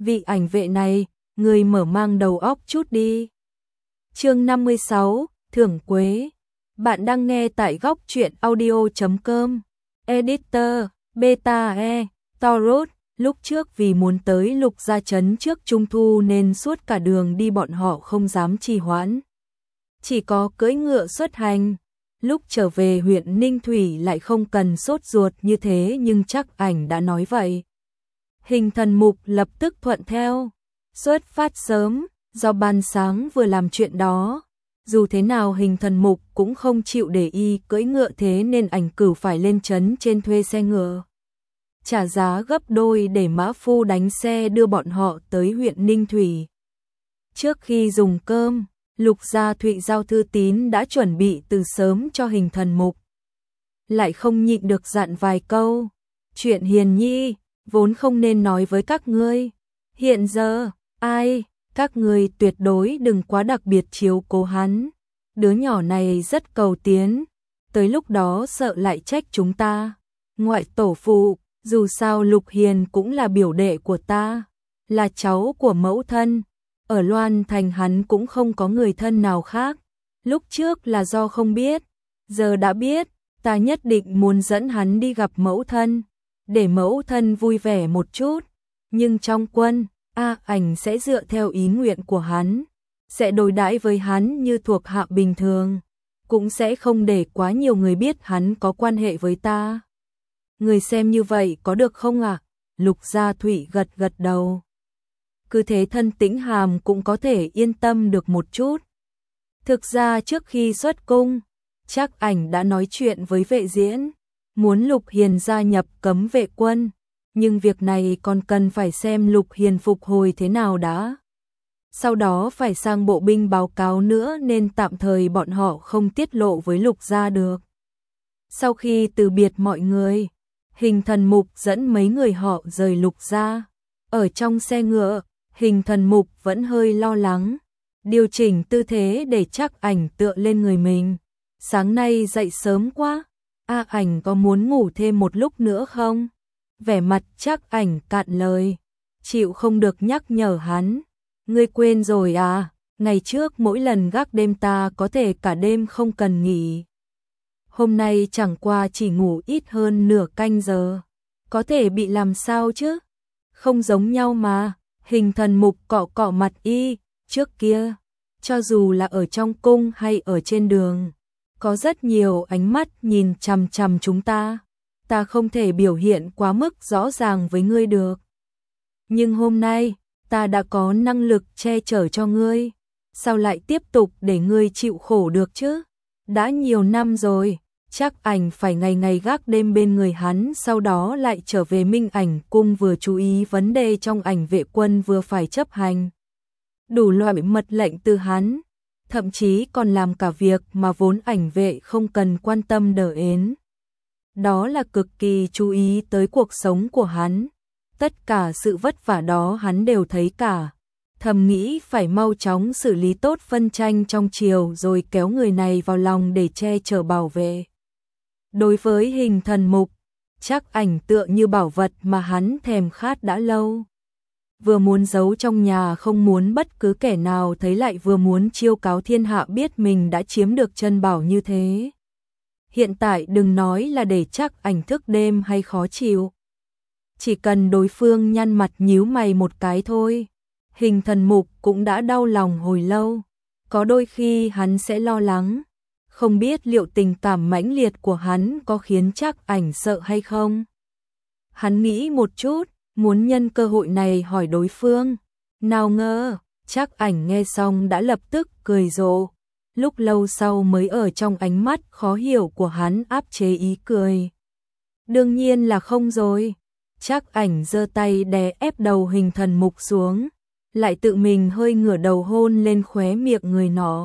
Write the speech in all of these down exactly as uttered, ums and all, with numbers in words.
vị ảnh vệ này, người mở mang đầu óc chút đi. Chương năm mươi sáu, Thưởng Quế. Bạn đang nghe tại góc truyện audio chấm com. Editor, Beta E, Taurus. Lúc trước vì muốn tới Lục Gia Trấn trước Trung Thu nên suốt cả đường đi bọn họ không dám trì hoãn. Chỉ có cưỡi ngựa xuất hành. Lúc trở về huyện Ninh Thủy lại không cần sốt ruột như thế nhưng chắc ảnh đã nói vậy. Hình Thần Mục lập tức thuận theo. Xuất phát sớm, do ban sáng vừa làm chuyện đó. Dù thế nào Hình Thần Mục cũng không chịu để y cưỡi ngựa thế nên ảnh cửu phải lên trấn trên thuê xe ngựa. Trả giá gấp đôi để mã phu đánh xe đưa bọn họ tới huyện Ninh Thủy. Trước khi dùng cơm, Lục Gia Thụy giao thư tín đã chuẩn bị từ sớm cho Hình Thần Mục. Lại không nhịn được dặn vài câu. Chuyện Hiền Nhi, vốn không nên nói với các ngươi. Hiện giờ, ai, các ngươi tuyệt đối đừng quá đặc biệt chiếu cố hắn. Đứa nhỏ này rất cầu tiến, tới lúc đó sợ lại trách chúng ta. Ngoại tổ phụ, dù sao Lục Hiền cũng là biểu đệ của ta, là cháu của mẫu thân. Ở Loan Thành hắn cũng không có người thân nào khác. Lúc trước là do không biết, giờ đã biết, ta nhất định muốn dẫn hắn đi gặp mẫu thân, để mẫu thân vui vẻ một chút. Nhưng trong quân, A Ảnh sẽ dựa theo ý nguyện của hắn, sẽ đối đãi với hắn như thuộc hạ bình thường, cũng sẽ không để quá nhiều người biết hắn có quan hệ với ta. Người xem như vậy có được không ạ? À? Lục Gia Thụy gật gật đầu. Cứ thế Thân Tĩnh Hàm cũng có thể yên tâm được một chút. Thực ra trước khi xuất cung, chắc ảnh đã nói chuyện với vệ diễn, muốn Lục Hiền gia nhập cấm vệ quân, nhưng việc này còn cần phải xem Lục Hiền phục hồi thế nào đã. Sau đó phải sang bộ binh báo cáo nữa nên tạm thời bọn họ không tiết lộ với Lục Gia được. Sau khi từ biệt mọi người, Hình Thần Mục dẫn mấy người họ rời Lục Gia. Ở trong xe ngựa, Hình Thần Mục vẫn hơi lo lắng, điều chỉnh tư thế để chắc ảnh tựa lên người mình. Sáng nay dậy sớm quá, A Ảnh có muốn ngủ thêm một lúc nữa không? Vẻ mặt chắc ảnh cạn lời, chịu không được nhắc nhở hắn. Ngươi quên rồi à, ngày trước mỗi lần gác đêm ta có thể cả đêm không cần nghỉ. Hôm nay chẳng qua chỉ ngủ ít hơn nửa canh giờ, có thể bị làm sao chứ? Không giống nhau mà. Hình Thần Mục cọ cọ mặt y, trước kia, cho dù là ở trong cung hay ở trên đường, có rất nhiều ánh mắt nhìn chằm chằm chúng ta, ta không thể biểu hiện quá mức rõ ràng với ngươi được. Nhưng hôm nay, ta đã có năng lực che chở cho ngươi, sao lại tiếp tục để ngươi chịu khổ được chứ? Đã nhiều năm rồi, chắc ảnh phải ngày ngày gác đêm bên người hắn, sau đó lại trở về Minh Ảnh cung vừa chú ý vấn đề trong ảnh vệ quân vừa phải chấp hành đủ loại mật lệnh từ hắn, thậm chí còn làm cả việc mà vốn ảnh vệ không cần quan tâm đờ ến. Đó là cực kỳ chú ý tới cuộc sống của hắn, tất cả sự vất vả đó hắn đều thấy cả, thầm nghĩ phải mau chóng xử lý tốt phân tranh trong triều rồi kéo người này vào lòng để che chở bảo vệ. Đối với Hình Thần Mục, chắc ảnh tựa như bảo vật mà hắn thèm khát đã lâu. Vừa muốn giấu trong nhà không muốn bất cứ kẻ nào thấy, lại vừa muốn chiêu cáo thiên hạ biết mình đã chiếm được chân bảo như thế. Hiện tại đừng nói là để chắc ảnh thức đêm hay khó chịu, chỉ cần đối phương nhăn mặt nhíu mày một cái thôi, Hình Thần Mục cũng đã đau lòng hồi lâu. Có đôi khi hắn sẽ lo lắng, không biết liệu tình cảm mãnh liệt của hắn có khiến chắc ảnh sợ hay không. Hắn nghĩ một chút, muốn nhân cơ hội này hỏi đối phương. Nào ngờ, chắc ảnh nghe xong đã lập tức cười rộ. Lúc lâu sau mới ở trong ánh mắt khó hiểu của hắn áp chế ý cười. Đương nhiên là không rồi. Chắc ảnh giơ tay đè ép đầu Hình Thần Mục xuống, lại tự mình hơi ngửa đầu hôn lên khóe miệng người nọ.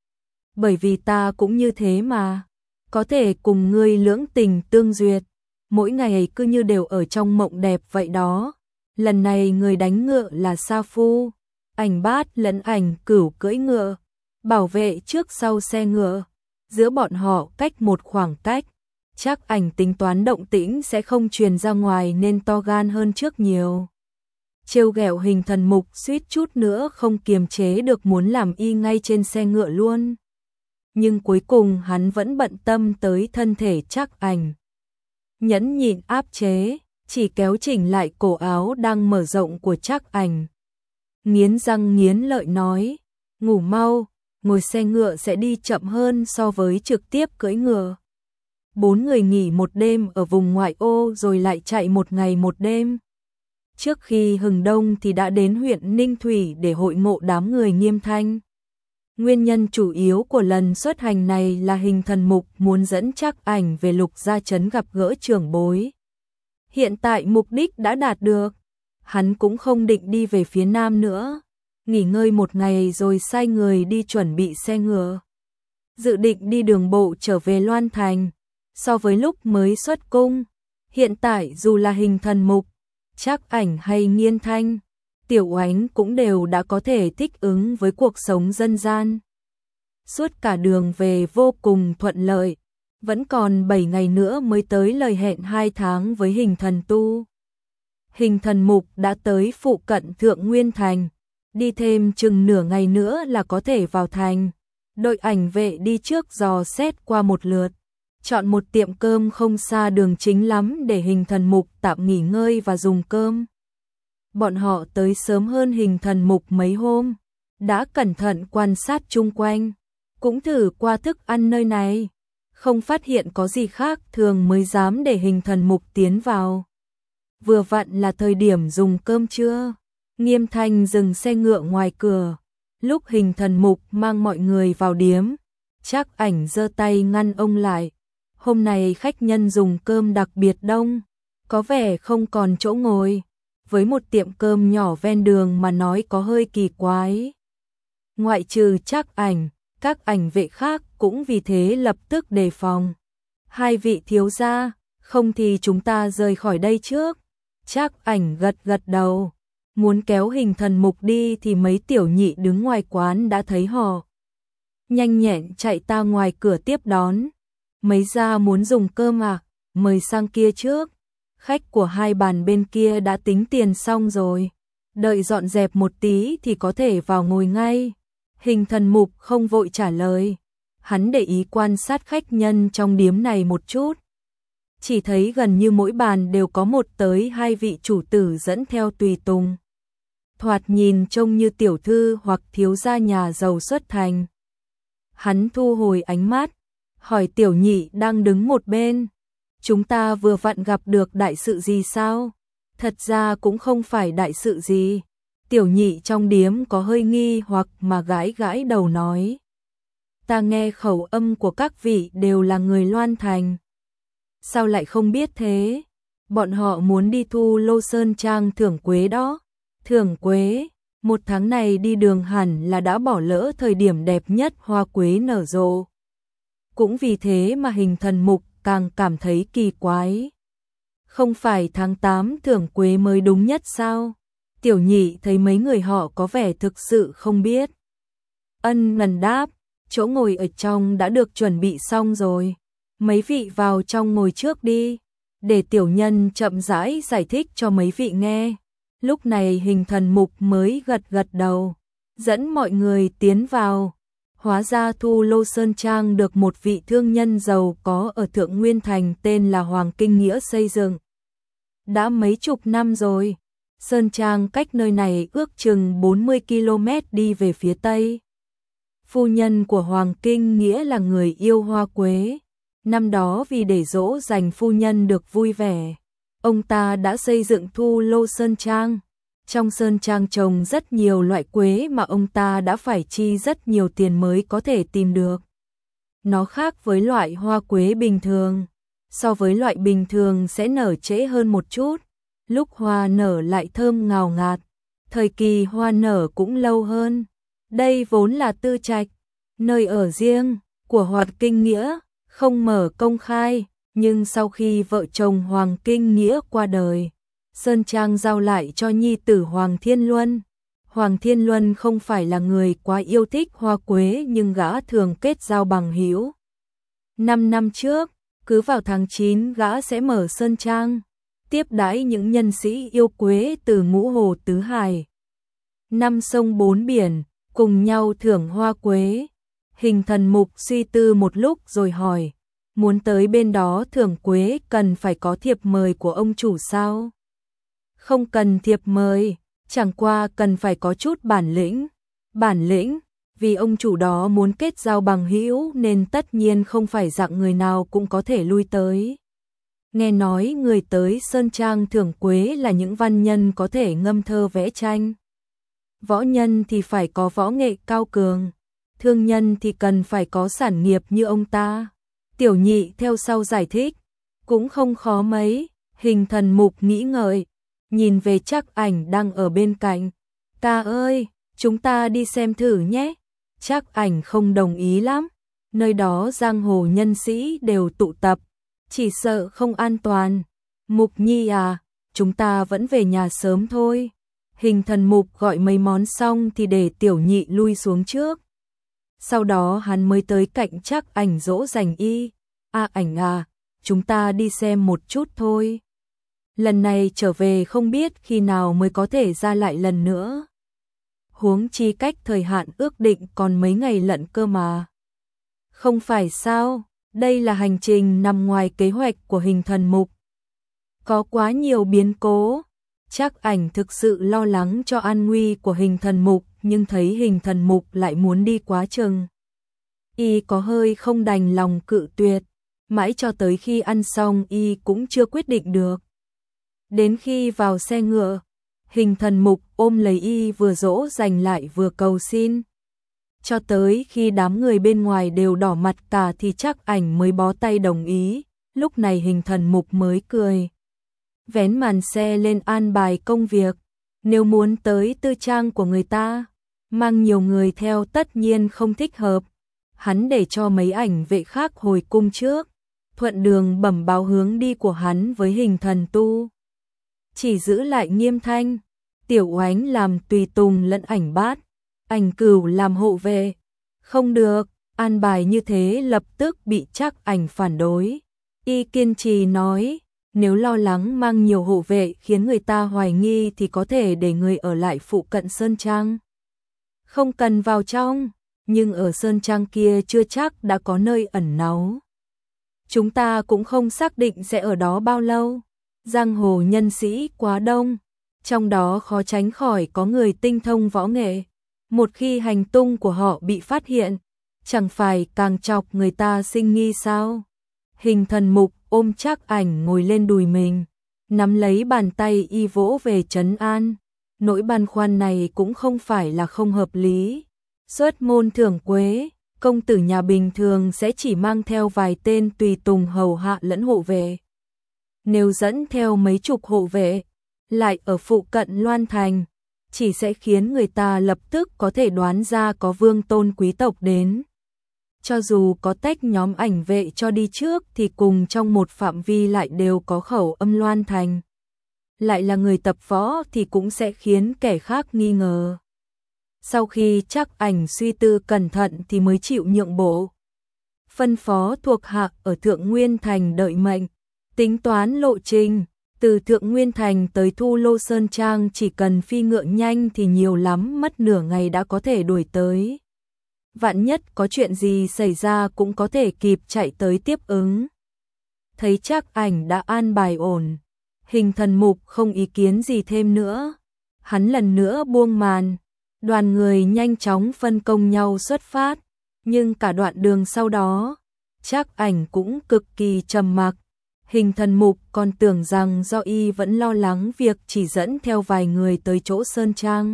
Bởi vì ta cũng như thế mà, có thể cùng ngươi lưỡng tình tương duyệt, mỗi ngày cứ như đều ở trong mộng đẹp vậy đó. Lần này người đánh ngựa là Sa Phu, Ảnh Bát lẫn Ảnh Cửu cưỡi ngựa, bảo vệ trước sau xe ngựa, giữa bọn họ cách một khoảng cách. Chắc ảnh tính toán động tĩnh sẽ không truyền ra ngoài nên to gan hơn trước nhiều. trêu ghẹo Hình Thần Mục suýt chút nữa không kiềm chế được muốn làm y ngay trên xe ngựa luôn. Nhưng cuối cùng hắn vẫn bận tâm tới thân thể Trác Ảnh. Nhẫn nhịn áp chế, chỉ kéo chỉnh lại cổ áo đang mở rộng của Trác Ảnh. Nghiến răng nghiến lợi nói, ngủ mau, ngồi xe ngựa sẽ đi chậm hơn so với trực tiếp cưỡi ngựa. Bốn người nghỉ một đêm ở vùng ngoại ô rồi lại chạy một ngày một đêm. Trước khi hừng đông thì đã đến huyện Ninh Thủy để hội ngộ đám người Nghiêm Thanh. Nguyên nhân chủ yếu của lần xuất hành này là Hình Thần Mục muốn dẫn Trác Ảnh về Lục Gia Trấn gặp gỡ trưởng bối. Hiện tại mục đích đã đạt được, hắn cũng không định đi về phía nam nữa, nghỉ ngơi một ngày rồi sai người đi chuẩn bị xe ngựa. Dự định đi đường bộ trở về Loan Thành. So với lúc mới xuất cung, hiện tại dù là Hình Thần Mục, Trác Ảnh hay Nghiên Thanh, Tiểu Oánh cũng đều đã có thể thích ứng với cuộc sống dân gian. Suốt cả đường về vô cùng thuận lợi, vẫn còn bảy ngày nữa mới tới lời hẹn hai tháng với Hình Thần Tu. Hình Thần Mục đã tới phụ cận Thượng Nguyên Thành, đi thêm chừng nửa ngày nữa là có thể vào thành. Đội ảnh vệ đi trước dò xét qua một lượt, chọn một tiệm cơm không xa đường chính lắm để Hình Thần Mục tạm nghỉ ngơi và dùng cơm. Bọn họ tới sớm hơn Hình Thần Mục mấy hôm, đã cẩn thận quan sát chung quanh, cũng thử qua thức ăn nơi này, không phát hiện có gì khác thường mới dám để Hình Thần Mục tiến vào. Vừa vặn là thời điểm dùng cơm trưa, Nghiêm Thanh dừng xe ngựa ngoài cửa, lúc Hình Thần Mục mang mọi người vào điếm, Trác Ảnh giơ tay ngăn ông lại. Hôm nay khách nhân dùng cơm đặc biệt đông, có vẻ không còn chỗ ngồi, với một tiệm cơm nhỏ ven đường mà nói có hơi kỳ quái. Ngoại trừ Trác Ảnh, các ảnh vệ khác cũng vì thế lập tức đề phòng. Hai vị thiếu gia, không thì chúng ta rời khỏi đây trước. Trác Ảnh gật gật đầu, muốn kéo Hình Thần Mục đi thì mấy tiểu nhị đứng ngoài quán đã thấy họ. Nhanh nhẹn chạy ta ngoài cửa tiếp đón. Mấy gia muốn dùng cơm à, mời sang kia trước. Khách của hai bàn bên kia đã tính tiền xong rồi, đợi dọn dẹp một tí thì có thể vào ngồi ngay. Hình Thần Mục không vội trả lời, hắn để ý quan sát khách nhân trong điếm này một chút. Chỉ thấy gần như mỗi bàn đều có một tới hai vị chủ tử dẫn theo tùy tùng. Thoạt nhìn trông như tiểu thư hoặc thiếu gia nhà giàu xuất thành. Hắn thu hồi ánh mắt, hỏi tiểu nhị đang đứng một bên, chúng ta vừa vặn gặp được đại sự gì sao? Thật ra cũng không phải đại sự gì. Tiểu nhị trong điếm có hơi nghi hoặc mà gãi gãi đầu nói. Ta nghe khẩu âm của các vị đều là người Loan Thành. Sao lại không biết thế? Bọn họ muốn đi thu Lô Sơn Trang thưởng quế đó. Thưởng quế, một tháng này đi đường hẳn là đã bỏ lỡ thời điểm đẹp nhất hoa quế nở rộ. Cũng vì thế mà Hình Thần Mục càng cảm thấy kỳ quái. Không phải tháng tám thưởng quế mới đúng nhất sao? Tiểu nhị thấy mấy người họ có vẻ thực sự không biết. Ân ngần đáp, chỗ ngồi ở trong đã được chuẩn bị xong rồi. Mấy vị vào trong ngồi trước đi, để tiểu nhân chậm rãi giải thích cho mấy vị nghe. Lúc này Hình Thần Mục mới gật gật đầu, dẫn mọi người tiến vào. Hóa ra thu Lô Sơn Trang được một vị thương nhân giàu có ở Thượng Nguyên Thành tên là Hoàng Kinh Nghĩa xây dựng. Đã mấy chục năm rồi, Sơn Trang cách nơi này ước chừng bốn mươi ki lô mét đi về phía tây. Phu nhân của Hoàng Kinh Nghĩa là người yêu hoa quế. Năm đó vì để dỗ dành phu nhân được vui vẻ, ông ta đã xây dựng thu Lô Sơn Trang. Trong Sơn Trang trồng rất nhiều loại quế mà ông ta đã phải chi rất nhiều tiền mới có thể tìm được. Nó khác với loại hoa quế bình thường. So với loại bình thường sẽ nở trễ hơn một chút. Lúc hoa nở lại thơm ngào ngạt. Thời kỳ hoa nở cũng lâu hơn. Đây vốn là tư trạch, nơi ở riêng của Hoàng Kinh Nghĩa, không mở công khai. Nhưng sau khi vợ chồng Hoàng Kinh Nghĩa qua đời, Sơn Trang giao lại cho nhi tử Hoàng Thiên Luân. Hoàng Thiên Luân không phải là người quá yêu thích hoa quế nhưng gã thường kết giao bằng hữu. Năm năm trước, cứ vào tháng chín gã sẽ mở Sơn Trang. tiếp đãi những nhân sĩ yêu quế từ ngũ hồ tứ hải, năm sông bốn biển, cùng nhau thưởng hoa quế. Hình Thần Mục suy tư một lúc rồi hỏi, muốn tới bên đó thưởng quế cần phải có thiệp mời của ông chủ sao? Không cần thiệp mời, chẳng qua cần phải có chút bản lĩnh. Bản lĩnh, vì ông chủ đó muốn kết giao bằng hữu nên tất nhiên không phải dạng người nào cũng có thể lui tới. Nghe nói người tới Sơn Trang thưởng quế là những văn nhân có thể ngâm thơ vẽ tranh. Võ nhân thì phải có võ nghệ cao cường, thương nhân thì cần phải có sản nghiệp như ông ta. Tiểu Nhị theo sau giải thích, cũng không khó mấy. Hình Thần Mục nghĩ ngợi, nhìn về Trác Ảnh đang ở bên cạnh. Ta ơi, chúng ta đi xem thử nhé. Trác Ảnh không đồng ý lắm, nơi đó giang hồ nhân sĩ đều tụ tập, chỉ sợ không an toàn. Mục Nhi à, chúng ta vẫn về nhà sớm thôi. Hình Thần Mục gọi mấy món xong thì để Tiểu Nhị lui xuống trước. Sau đó hắn mới tới cạnh Trác Ảnh dỗ dành y. A Ảnh à, chúng ta đi xem một chút thôi. Lần này trở về không biết khi nào mới có thể ra lại lần nữa. Huống chi cách thời hạn ước định còn mấy ngày lận cơ mà. Không phải sao, đây là hành trình nằm ngoài kế hoạch của Hình Thần Mục. Có quá nhiều biến cố. Trác Ảnh thực sự lo lắng cho an nguy của Hình Thần Mục, nhưng thấy Hình Thần Mục lại muốn đi quá chừng. Y có hơi không đành lòng cự tuyệt, mãi cho tới khi ăn xong Y cũng chưa quyết định được. Đến khi vào xe ngựa, Hình Thần Mục ôm lấy Y vừa dỗ dành lại vừa cầu xin. Cho tới khi đám người bên ngoài đều đỏ mặt cả thì Trác Ảnh mới bó tay đồng ý, lúc này Hình Thần Mục mới cười. Vén màn xe lên an bài công việc, nếu muốn tới tư trang của người ta, mang nhiều người theo tất nhiên không thích hợp. Hắn để cho mấy ảnh vệ khác hồi cung trước, thuận đường bẩm báo hướng đi của hắn với Hình Thần Tu. Chỉ giữ lại Nghiêm Thanh, Tiểu Oánh làm tùy tùng lẫn Ảnh Bát, Ảnh Cửu làm hộ vệ. Không được, an bài như thế lập tức bị Trác Ảnh phản đối. Y kiên trì nói, nếu lo lắng mang nhiều hộ vệ khiến người ta hoài nghi thì có thể để người ở lại phụ cận Sơn Trang. Không cần vào trong, nhưng ở Sơn Trang kia chưa chắc đã có nơi ẩn náu. Chúng ta cũng không xác định sẽ ở đó bao lâu. Giang hồ nhân sĩ quá đông, trong đó khó tránh khỏi có người tinh thông võ nghệ. Một khi hành tung của họ bị phát hiện, chẳng phải càng chọc người ta sinh nghi sao? Hình Thần Mục ôm Trác Ảnh ngồi lên đùi mình, nắm lấy bàn tay Y vỗ về trấn an. Nỗi băn khoăn này cũng không phải là không hợp lý. Xuất môn thưởng quế, công tử nhà bình thường sẽ chỉ mang theo vài tên tùy tùng hầu hạ lẫn hộ vệ. Nếu dẫn theo mấy chục hộ vệ, lại ở phụ cận Loan Thành, chỉ sẽ khiến người ta lập tức có thể đoán ra có vương tôn quý tộc đến. Cho dù có tách nhóm ảnh vệ cho đi trước thì cùng trong một phạm vi lại đều có khẩu âm Loan Thành. Lại là người tập võ thì cũng sẽ khiến kẻ khác nghi ngờ. Sau khi Trác Ảnh suy tư cẩn thận thì mới chịu nhượng bộ. Phân phó thuộc hạ ở Thượng Nguyên Thành đợi mệnh, tính toán lộ trình. Từ Thượng Nguyên Thành tới Thu Lô Sơn Trang chỉ cần phi ngựa nhanh thì nhiều lắm mất nửa ngày đã có thể đuổi tới. Vạn nhất có chuyện gì xảy ra cũng có thể kịp chạy tới tiếp ứng. Thấy Trác Ảnh đã an bài ổn, Hình Thần Mục không ý kiến gì thêm nữa. Hắn lần nữa buông màn, đoàn người nhanh chóng phân công nhau xuất phát. Nhưng cả đoạn đường sau đó, Trác Ảnh cũng cực kỳ trầm mặc. Hình Thần Mục còn tưởng rằng do Y vẫn lo lắng việc chỉ dẫn theo vài người tới chỗ Sơn Trang.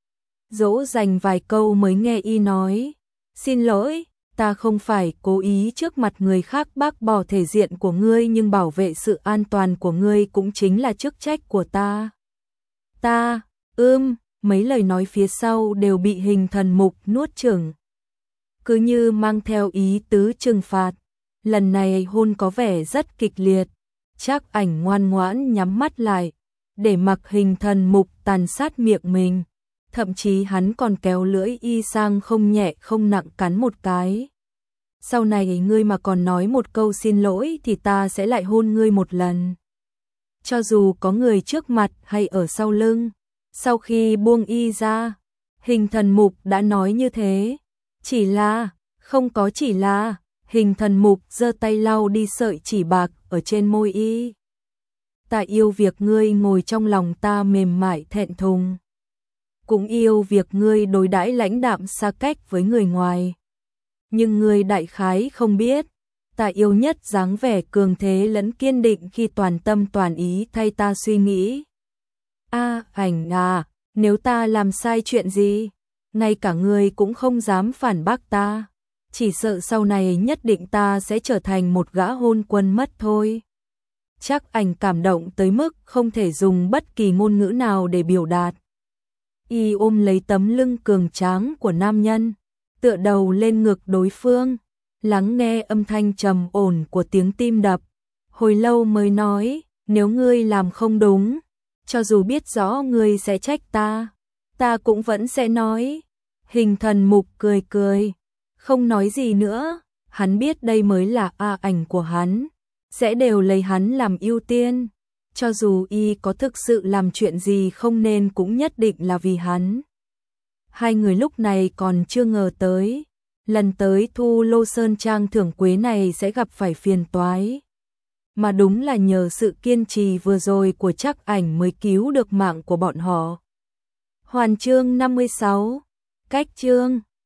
Dỗ dành vài câu mới nghe Y nói, xin lỗi, ta không phải cố ý trước mặt người khác bác bỏ thể diện của ngươi, nhưng bảo vệ sự an toàn của ngươi cũng chính là chức trách của ta. Ta, ưm, mấy lời nói phía sau đều bị Hình Thần Mục nuốt chửng. Cứ như mang theo ý tứ trừng phạt. Lần này hôn có vẻ rất kịch liệt. Trác Ảnh ngoan ngoãn nhắm mắt lại, để mặc Hình Thần Mục tàn sát miệng mình. Thậm chí hắn còn kéo lưỡi Y sang không nhẹ không nặng cắn một cái. Sau này ngươi mà còn nói một câu xin lỗi thì ta sẽ lại hôn ngươi một lần. cho dù có người trước mặt hay ở sau lưng. Sau khi buông y ra, Hình Thần Mục đã nói như thế. Chỉ là, không có chỉ là, Hình Thần Mục giơ tay lau đi sợi chỉ bạc ở trên môi y. Ta yêu việc ngươi ngồi trong lòng ta mềm mại thẹn thùng. Cũng yêu việc ngươi đối đãi lãnh đạm xa cách với người ngoài. Nhưng ngươi đại khái không biết, ta yêu nhất dáng vẻ cường thế lẫn kiên định khi toàn tâm toàn ý thay ta suy nghĩ. A, Ảnh à, nếu ta làm sai chuyện gì, ngay cả ngươi cũng không dám phản bác ta. Chỉ sợ sau này nhất định ta sẽ trở thành một gã hôn quân mất thôi. Chắc Ảnh cảm động tới mức không thể dùng bất kỳ ngôn ngữ nào để biểu đạt. Y ôm lấy tấm lưng cường tráng của nam nhân, tựa đầu lên ngực đối phương, lắng nghe âm thanh trầm ổn của tiếng tim đập. Hồi lâu mới nói, nếu ngươi làm không đúng, cho dù biết rõ ngươi sẽ trách ta, ta cũng vẫn sẽ nói. Hình Thần Mục cười cười, không nói gì nữa. Hắn biết đây mới là A Ảnh của hắn, sẽ đều lấy hắn làm ưu tiên. Cho dù y có thực sự làm chuyện gì không nên cũng nhất định là vì hắn. Hai người lúc này còn chưa ngờ tới, lần tới thu Lô Sơn Trang thưởng quế này sẽ gặp phải phiền toái. Mà đúng là nhờ sự kiên trì vừa rồi của Trác Ảnh mới cứu được mạng của bọn họ. Hoàn chương năm mươi sáu, cách chương